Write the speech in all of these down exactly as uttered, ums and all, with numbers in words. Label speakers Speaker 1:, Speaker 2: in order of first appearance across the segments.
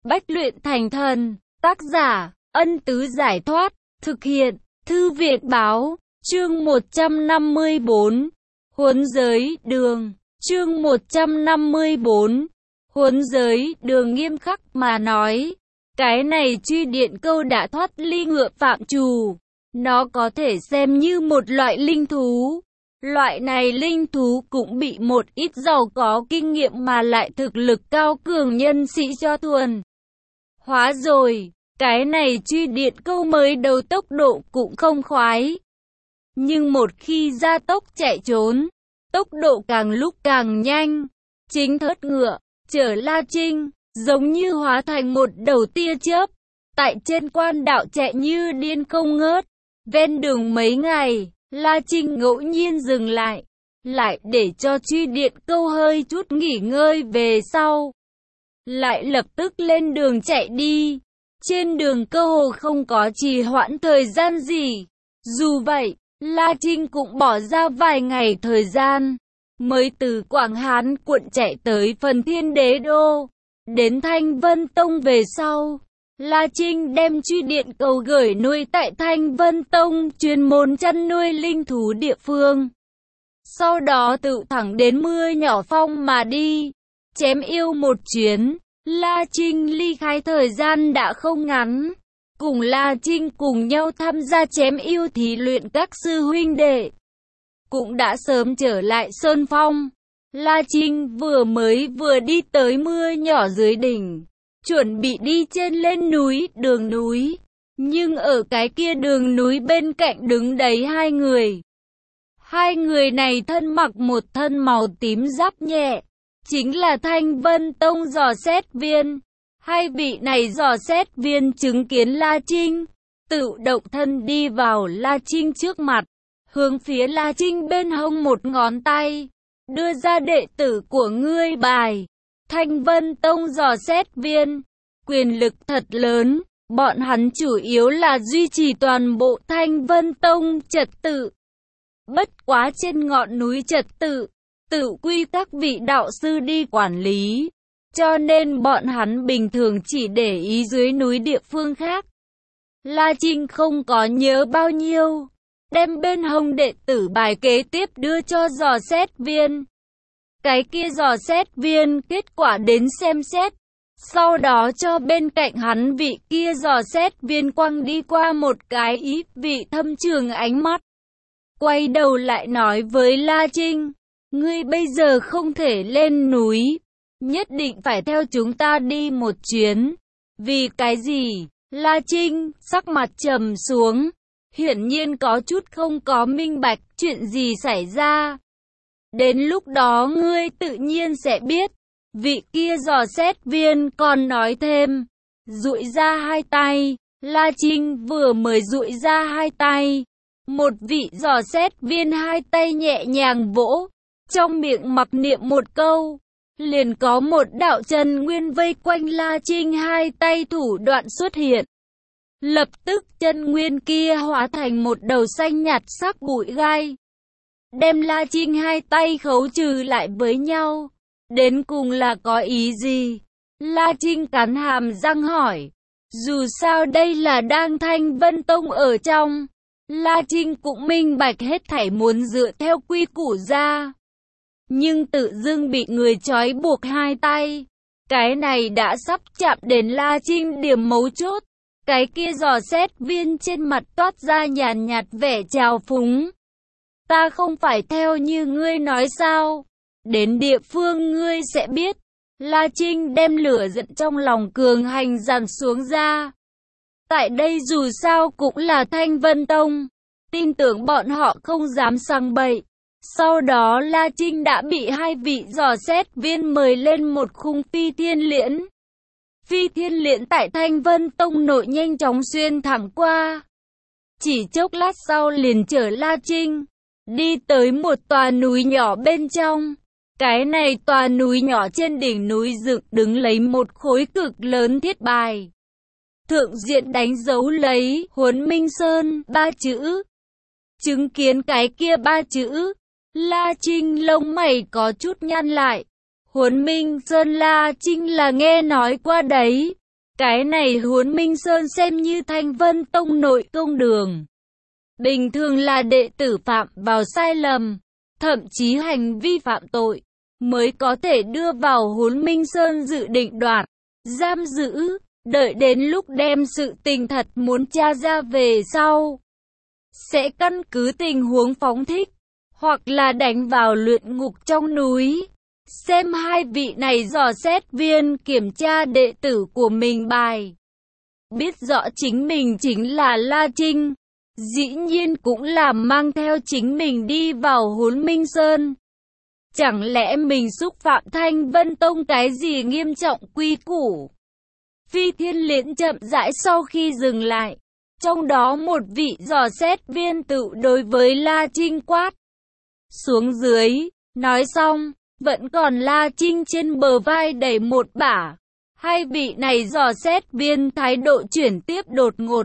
Speaker 1: Bách luyện thành thần, tác giả, Ân Tứ Giải Thoát, thực hiện, Thư Viện Báo, chương một trăm năm mươi bốn, Huấn giới đường, chương một trăm năm mươi bốn, Huấn giới đường nghiêm khắc mà nói, cái này truy điện câu đã thoát ly ngựa phạm trù, nó có thể xem như một loại linh thú. Loại này linh thú cũng bị một ít giàu có kinh nghiệm mà lại thực lực cao cường nhân sĩ cho thuần hóa rồi. Cái này truy điện câu mới đầu tốc độ cũng không khoái. Nhưng một khi gia tốc chạy trốn, tốc độ càng lúc càng nhanh. Chính thớt ngựa, chở La Trinh, giống như hóa thành một đầu tia chớp. Tại trên quan đạo chạy như điên không ngớt. Ven đường mấy ngày, La Trinh ngẫu nhiên dừng lại, lại để cho truy điện câu hơi chút nghỉ ngơi về sau. Lại lập tức lên đường chạy đi. Trên đường cơ hồ không có trì hoãn thời gian gì. Dù vậy, La Trinh cũng bỏ ra vài ngày thời gian, mới từ Quảng Hán quận chạy tới phần Thiên Đế Đô. Đến Thanh Vân Tông về sau, La Trinh đem truy điện câu gửi nuôi tại Thanh Vân Tông chuyên môn chăn nuôi linh thú địa phương. Sau đó tự thẳng đến Mưa Nhỏ Phong mà đi, chém yêu một chuyến. La Trinh ly khai thời gian đã không ngắn, cùng La Trinh cùng nhau tham gia chém yêu thí luyện các sư huynh đệ, cũng đã sớm trở lại Sơn Phong. La Trinh vừa mới vừa đi tới Mưa Nhỏ dưới đỉnh, chuẩn bị đi trên lên núi, đường núi, nhưng ở cái kia đường núi bên cạnh đứng đấy hai người. Hai người này thân mặc một thân màu tím giáp nhẹ, chính là Thanh Vân Tông dò xét viên. Hai vị này dò xét viên chứng kiến La Trinh, tự động thân đi vào La Trinh trước mặt, hướng phía La Trinh bên hông một ngón tay, đưa ra đệ tử của ngươi bài. Thanh Vân Tông dò xét viên, quyền lực thật lớn, bọn hắn chủ yếu là duy trì toàn bộ Thanh Vân Tông trật tự. Bất quá trên ngọn núi trật tự, tự quy các vị đạo sư đi quản lý, cho nên bọn hắn bình thường chỉ để ý dưới núi địa phương khác. La Trinh không có nhớ bao nhiêu, đem bên hông đệ tử bài kế tiếp đưa cho dò xét viên. Cái kia dò xét viên kết quả đến xem xét, sau đó cho bên cạnh hắn vị kia dò xét viên quăng đi qua một cái ý vị thâm trường ánh mắt. Quay đầu lại nói với La Trinh, ngươi bây giờ không thể lên núi, nhất định phải theo chúng ta đi một chuyến. Vì cái gì? La Trinh sắc mặt trầm xuống, hiển nhiên có chút không có minh bạch chuyện gì xảy ra. Đến lúc đó ngươi tự nhiên sẽ biết. Vị kia dò xét viên còn nói thêm, duỗi ra hai tay. La Trinh vừa mới duỗi ra hai tay, một vị dò xét viên hai tay nhẹ nhàng vỗ, trong miệng mặc niệm một câu, liền có một đạo chân nguyên vây quanh La Trinh hai tay thủ đoạn xuất hiện. Lập tức chân nguyên kia hóa thành một đầu xanh nhạt sắc bụi gai, đem La Trinh hai tay khấu trừ lại với nhau. Đến cùng là có ý gì? La Trinh cắn hàm răng hỏi. Dù sao đây là đang Thanh Vân Tông ở trong, La Trinh cũng minh bạch hết thảy muốn dựa theo quy củ ra. Nhưng tự dưng bị người trói buộc hai tay, cái này đã sắp chạm đến La Trinh điểm mấu chốt. Cái kia dò xét viên trên mặt toát ra nhàn nhạt vẻ trào phúng. Ta không phải theo như ngươi nói sao? Đến địa phương ngươi sẽ biết. La Trinh đem lửa giận trong lòng cường hành dàn xuống ra. Tại đây dù sao cũng là Thanh Vân Tông, tin tưởng bọn họ không dám sang bậy. Sau đó La Trinh đã bị hai vị dò xét viên mời lên một khung phi thiên liễn. Phi thiên liễn tại Thanh Vân Tông nội nhanh chóng xuyên thẳng qua. Chỉ chốc lát sau liền chở La Trinh đi tới một tòa núi nhỏ bên trong. Cái này tòa núi nhỏ trên đỉnh núi dựng đứng lấy một khối cực lớn thiết bài. Thượng diện đánh dấu lấy Huấn Minh Sơn ba chữ. Chứng kiến cái kia ba chữ, La Trinh lông mày có chút nhăn lại. Huấn Minh Sơn La Trinh là nghe nói qua đấy. Cái này Huấn Minh Sơn xem như Thanh Vân Tông nội công đường. Bình thường là đệ tử phạm vào sai lầm, thậm chí hành vi phạm tội, mới có thể đưa vào Huấn Minh Sơn dự định đoạt, giam giữ, đợi đến lúc đem sự tình thật muốn tra ra về sau. Sẽ căn cứ tình huống phóng thích, hoặc là đánh vào luyện ngục trong núi. Xem hai vị này dò xét viên kiểm tra đệ tử của mình bài. Biết rõ chính mình chính là La Trinh, dĩ nhiên cũng là mang theo chính mình đi vào Huấn Minh Sơn. Chẳng lẽ mình xúc phạm Thanh Vân Tông cái gì nghiêm trọng quy củ? Phi Thiên Liễn chậm rãi sau khi dừng lại. Trong đó một vị dò xét viên tự đối với La Trinh quát. Xuống dưới, nói xong, vẫn còn La Trinh trên bờ vai đẩy một bả. Hai vị này dò xét viên thái độ chuyển tiếp đột ngột.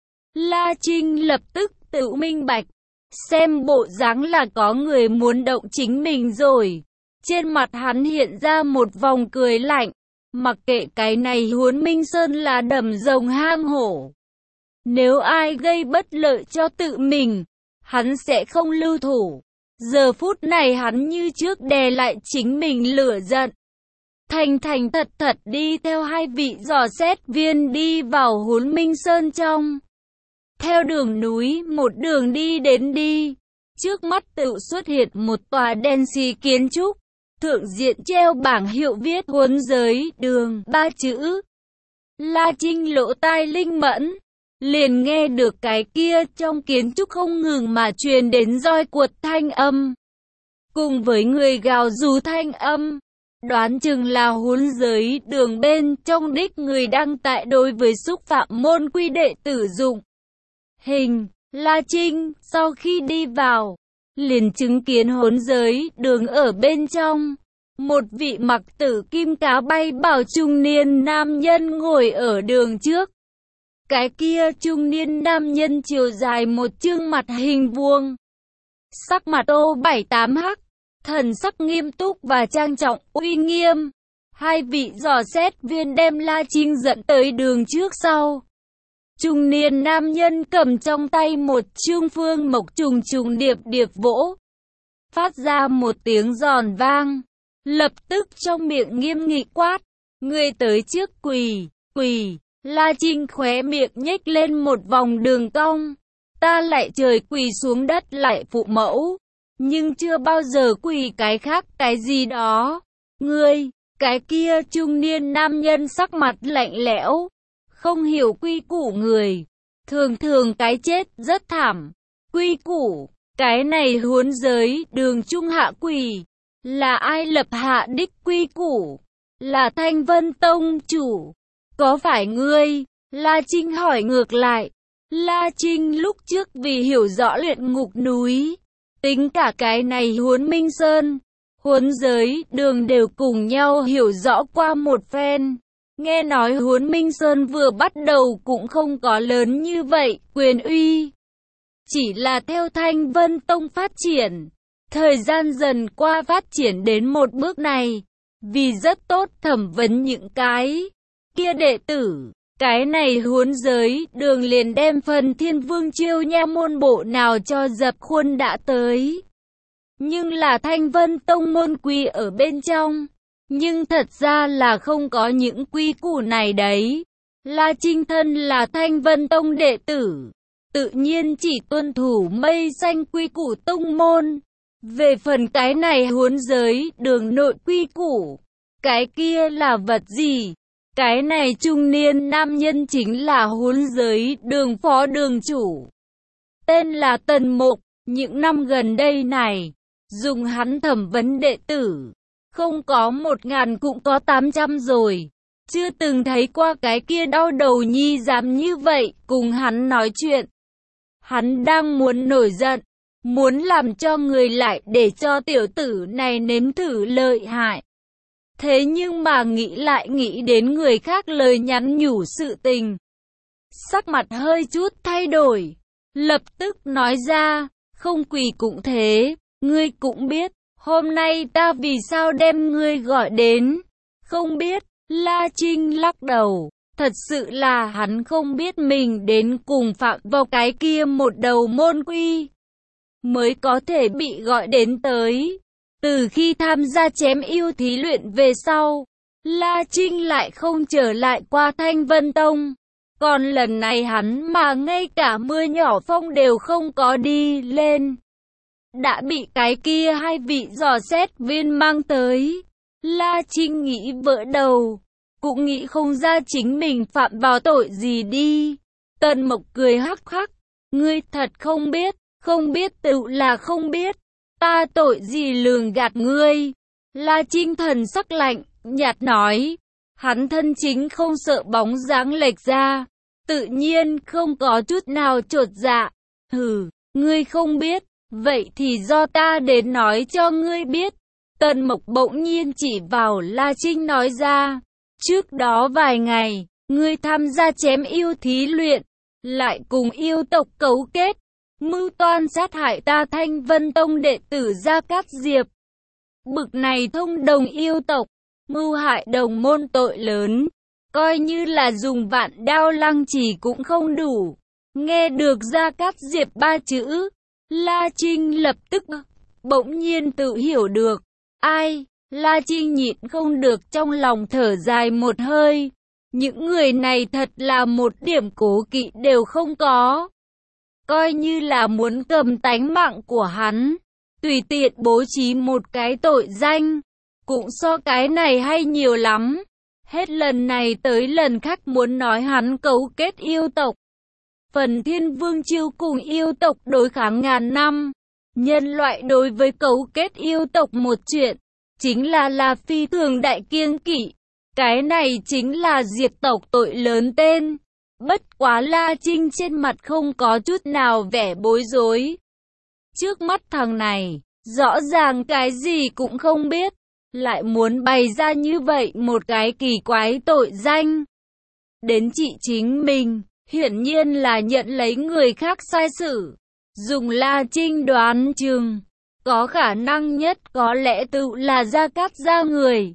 Speaker 1: La Trinh lập tức tự minh bạch. Xem bộ dáng là có người muốn động chính mình rồi. Trên mặt hắn hiện ra một vòng cười lạnh. Mặc kệ cái này Huấn Minh Sơn là đầm rồng hang hổ. Nếu ai gây bất lợi cho tự mình, hắn sẽ không lưu thủ. Giờ phút này hắn như trước đè lại chính mình lửa giận. Thành thành thật thật đi theo hai vị dò xét viên đi vào Huấn Minh Sơn trong. Theo đường núi một đường đi đến đi. Trước mắt tự xuất hiện một tòa đen xì kiến trúc. Thượng diện treo bảng hiệu viết Huấn giới đường ba chữ. La Trinh lỗ tai linh mẫn. Liền nghe được cái kia trong kiến trúc không ngừng mà truyền đến roi cuột thanh âm. Cùng với người gào rú thanh âm. Đoán chừng là Huấn giới đường bên trong đích người đang tại đối với xúc phạm môn quy đệ tử dụng. Hình, La Trinh, sau khi đi vào, liền chứng kiến Huấn giới đường ở bên trong. Một vị mặc tử kim cá bay bảo trung niên nam nhân ngồi ở đường trước. Cái kia trung niên nam nhân chiều dài một chương mặt hình vuông. Sắc mặt ô bảy tám hắc, thần sắc nghiêm túc và trang trọng uy nghiêm. Hai vị dò xét viên đem La Trinh dẫn tới đường trước sau. Trung niên nam nhân cầm trong tay một chương phương mộc trùng trùng điệp điệp vỗ. Phát ra một tiếng giòn vang. Lập tức trong miệng nghiêm nghị quát. Người tới trước quỳ, quỳ. La Trinh khóe miệng nhếch lên một vòng đường cong. Ta lại trời quỳ xuống đất lại phụ mẫu. Nhưng chưa bao giờ quỳ cái khác cái gì đó. Ngươi, cái kia trung niên nam nhân sắc mặt lạnh lẽo. Không hiểu quy củ người. Thường thường cái chết rất thảm. Quy củ, cái này Huấn giới đường trung hạ quỳ. Là ai lập hạ đích quy củ? Là Thanh Vân Tông chủ. Có phải ngươi? La Trinh hỏi ngược lại. La Trinh lúc trước vì hiểu rõ luyện ngục núi, tính cả cái này Huấn Minh Sơn, Huấn giới đường đều cùng nhau hiểu rõ qua một phen. Nghe nói Huấn Minh Sơn vừa bắt đầu cũng không có lớn như vậy, quyền uy. Chỉ là theo Thanh Vân Tông phát triển, thời gian dần qua phát triển đến một bước này, vì rất tốt thẩm vấn những cái kia đệ tử. Cái này Huấn giới đường liền đem phần Thiên Vương chiêu nha môn bộ nào cho dập khuôn đã tới. Nhưng là Thanh Vân Tông môn quy ở bên trong. Nhưng thật ra là không có những quy củ này đấy. La Trinh thân là Thanh Vân Tông đệ tử, tự nhiên chỉ tuân thủ mây xanh quy củ tông môn. Về phần cái này Huấn giới đường nội quy củ, cái kia là vật gì? Cái này trung niên nam nhân chính là Huấn giới đường phó đường chủ. Tên là Tần Mục, những năm gần đây này, dùng hắn thẩm vấn đệ tử. Không có một ngàn cũng có tám trăm rồi. Chưa từng thấy qua cái kia đau đầu nhi dám như vậy cùng hắn nói chuyện. Hắn đang muốn nổi giận, muốn làm cho người lại để cho tiểu tử này nếm thử lợi hại. Thế nhưng mà nghĩ lại nghĩ đến người khác lời nhắn nhủ sự tình. Sắc mặt hơi chút thay đổi. Lập tức nói ra, không quỳ cũng thế, ngươi cũng biết. Hôm nay ta vì sao đem ngươi gọi đến? Không biết. La Trinh lắc đầu. Thật sự là hắn không biết mình đến cùng phạm vào cái kia một đầu môn quy, mới có thể bị gọi đến tới. Từ khi tham gia chém yêu thí luyện về sau, La Trinh lại không trở lại qua Thanh Vân Tông. Còn lần này hắn mà ngay cả mưa nhỏ phong đều không có đi lên, đã bị cái kia hai vị dò xét viên mang tới. La Trinh nghĩ vỡ đầu, cũng nghĩ không ra chính mình phạm vào tội gì đi. Tần Mộc cười hắc hắc, ngươi thật không biết, không biết tự là không biết, ta tội gì lường gạt ngươi. La Trinh thần sắc lạnh, nhạt nói, hắn thân chính không sợ bóng dáng lệch ra, tự nhiên không có chút nào chột dạ. Hừ, ngươi không biết, vậy thì do ta đến nói cho ngươi biết. Tần Mộc bỗng nhiên chỉ vào La Trinh nói ra, trước đó vài ngày, ngươi tham gia chém yêu thí luyện, lại cùng yêu tộc cấu kết, mưu toan sát hại ta Thanh Vân Tông đệ tử Gia Cát Diệp. Bực này thông đồng yêu tộc, mưu hại đồng môn tội lớn, coi như là dùng vạn đao lăng trì cũng không đủ. Nghe được Gia Cát Diệp ba chữ, La Trinh lập tức bỗng nhiên tự hiểu được. Ai? La Trinh nhịn không được trong lòng thở dài một hơi. Những người này thật là một điểm cố kỵ đều không có. Coi như là muốn cầm tánh mạng của hắn, tùy tiện bố trí một cái tội danh, cũng so cái này hay nhiều lắm. Hết lần này tới lần khác muốn nói hắn cấu kết yêu tộc. Phần Thiên Vương Chiêu cùng yêu tộc đối kháng ngàn năm. Nhân loại đối với cấu kết yêu tộc một chuyện, chính là là phi thường đại kiêng kỵ. Cái này chính là diệt tộc tội lớn tên. Bất quá La Trinh trên mặt không có chút nào vẻ bối rối. Trước mắt thằng này, rõ ràng cái gì cũng không biết, lại muốn bày ra như vậy một cái kỳ quái tội danh. Đến chị chính mình, hiển nhiên là nhận lấy người khác sai sử. Dùng La Trinh đoán chừng, có khả năng nhất có lẽ tự là Gia Cát gia người.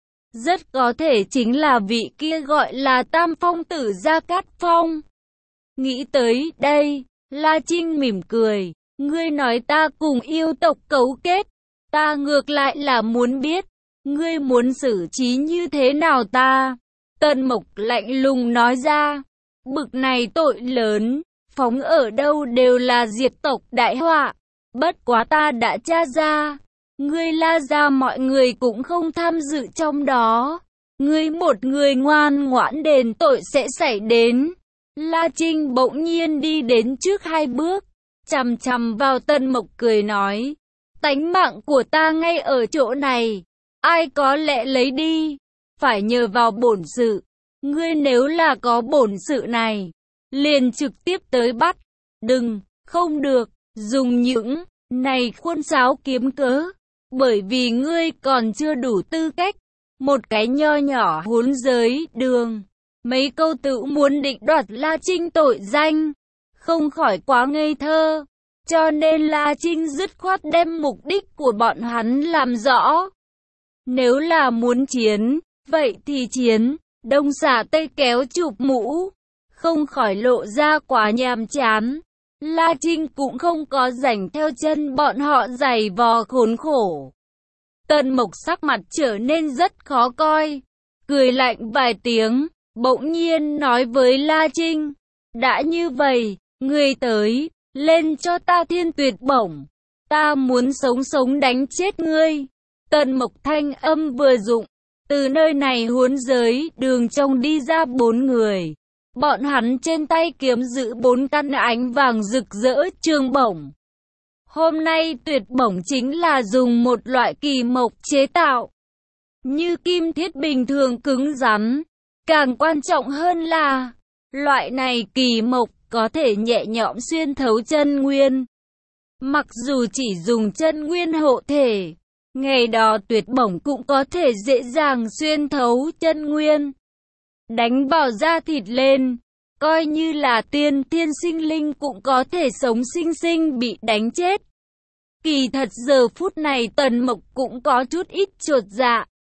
Speaker 1: Rất có thể chính là vị kia gọi là Tam Phong tử Gia Cát Phong. Nghĩ tới đây, La Trinh mỉm cười, ngươi nói ta cùng yêu tộc cấu kết, ta ngược lại là muốn biết, ngươi muốn xử trí như thế nào ta? Tần Mộc lạnh lùng nói ra, bực này tội lớn, phóng ở đâu đều là diệt tộc đại họa. Bất quá ta đã tra ra, ngươi La gia mọi người cũng không tham dự trong đó. Ngươi một người ngoan ngoãn đền tội sẽ xảy đến. La Trinh bỗng nhiên đi đến trước hai bước, chằm chằm vào Tần Mộc cười nói, tánh mạng của ta ngay ở chỗ này, ai có lẽ lấy đi, phải nhờ vào bổn sự. Ngươi nếu là có bổn sự này, liền trực tiếp tới bắt. Đừng, không được, dùng những này khuôn sáo kiếm cớ, bởi vì ngươi còn chưa đủ tư cách. Một cái nho nhỏ huấn giới đường, mấy câu tự muốn định đoạt La Trinh tội danh, không khỏi quá ngây thơ. Cho nên La Trinh dứt khoát đem mục đích của bọn hắn làm rõ. Nếu là muốn chiến, vậy thì chiến. Đông xả tây kéo chụp mũ, không khỏi lộ ra quá nhàm chán. La Trinh cũng không có rảnh theo chân bọn họ giày vò khốn khổ. Tần Mộc sắc mặt trở nên rất khó coi, cười lạnh vài tiếng, bỗng nhiên nói với La Trinh, đã như vậy, ngươi tới, lên cho ta thiên tuyệt bổng, ta muốn sống sống đánh chết ngươi. Tần Mộc thanh âm vừa dụng, từ nơi này huấn giới đường trong đi ra bốn người. Bọn hắn trên tay kiếm giữ bốn căn ánh vàng rực rỡ trường bổng. Hôm nay tuyệt bổng chính là dùng một loại kỳ mộc chế tạo, như kim thiết bình thường cứng rắn. Càng quan trọng hơn là, loại này kỳ mộc có thể nhẹ nhõm xuyên thấu chân nguyên. Mặc dù chỉ dùng chân nguyên hộ thể, ngày đó tuyệt bổng cũng có thể dễ dàng xuyên thấu chân nguyên, đánh vào da thịt lên, coi như là tiên thiên sinh linh cũng có thể sống sinh sinh bị đánh chết. Kỳ thật giờ phút này Tần Mộc cũng có chút ít chột dạ.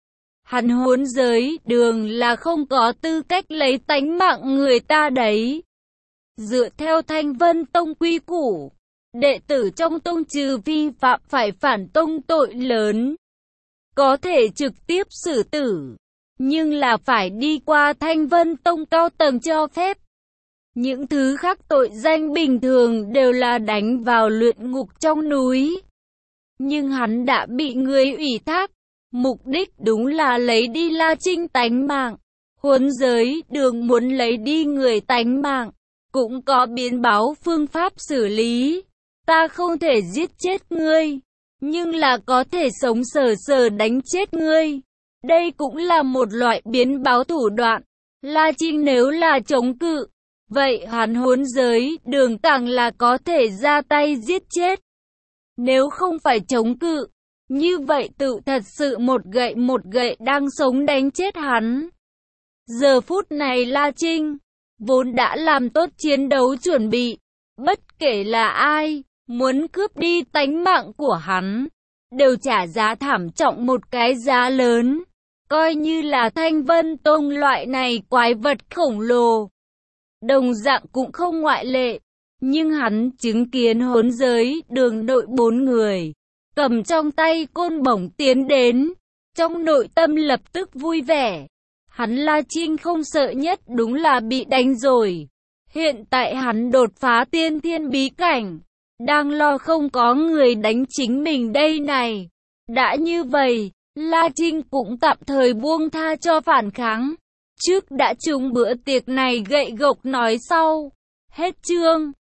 Speaker 1: Hắn hốn giới đường là không có tư cách lấy tánh mạng người ta đấy. Dựa theo Thanh Vân Tông quy củ, đệ tử trong tông trừ vi phạm phải phản tông tội lớn, có thể trực tiếp xử tử, nhưng là phải đi qua Thanh Vân Tông cao tầng cho phép. Những thứ khác tội danh bình thường đều là đánh vào luyện ngục trong núi. Nhưng hắn đã bị người ủy thác, mục đích đúng là lấy đi La Trinh tánh mạng. Huấn giới đường muốn lấy đi người tánh mạng, cũng có biến báo phương pháp xử lý. Ta không thể giết chết ngươi, nhưng là có thể sống sờ sờ đánh chết ngươi. Đây cũng là một loại biến báo thủ đoạn. La Trinh nếu là chống cự, vậy hắn huấn giới đường càng là có thể ra tay giết chết. Nếu không phải chống cự, như vậy tự thật sự một gậy một gậy đang sống đánh chết hắn. Giờ phút này La Trinh vốn đã làm tốt chiến đấu chuẩn bị, bất kể là ai muốn cướp đi tánh mạng của hắn, đều trả giá thảm trọng một cái giá lớn. Coi như là Thanh Vân Tông loại này quái vật khổng lồ, đồng dạng cũng không ngoại lệ. Nhưng hắn chứng kiến hốn giới đường nội bốn người, cầm trong tay côn bổng tiến đến, trong nội tâm lập tức vui vẻ. Hắn La Trinh không sợ nhất đúng là bị đánh rồi. Hiện tại hắn đột phá tiên thiên bí cảnh, đang lo không có người đánh chính mình đây này. Đã như vậy, La Trinh cũng tạm thời buông tha cho phản kháng. Trước đã trúng bữa tiệc này gậy gộc nói sau. Hết chương.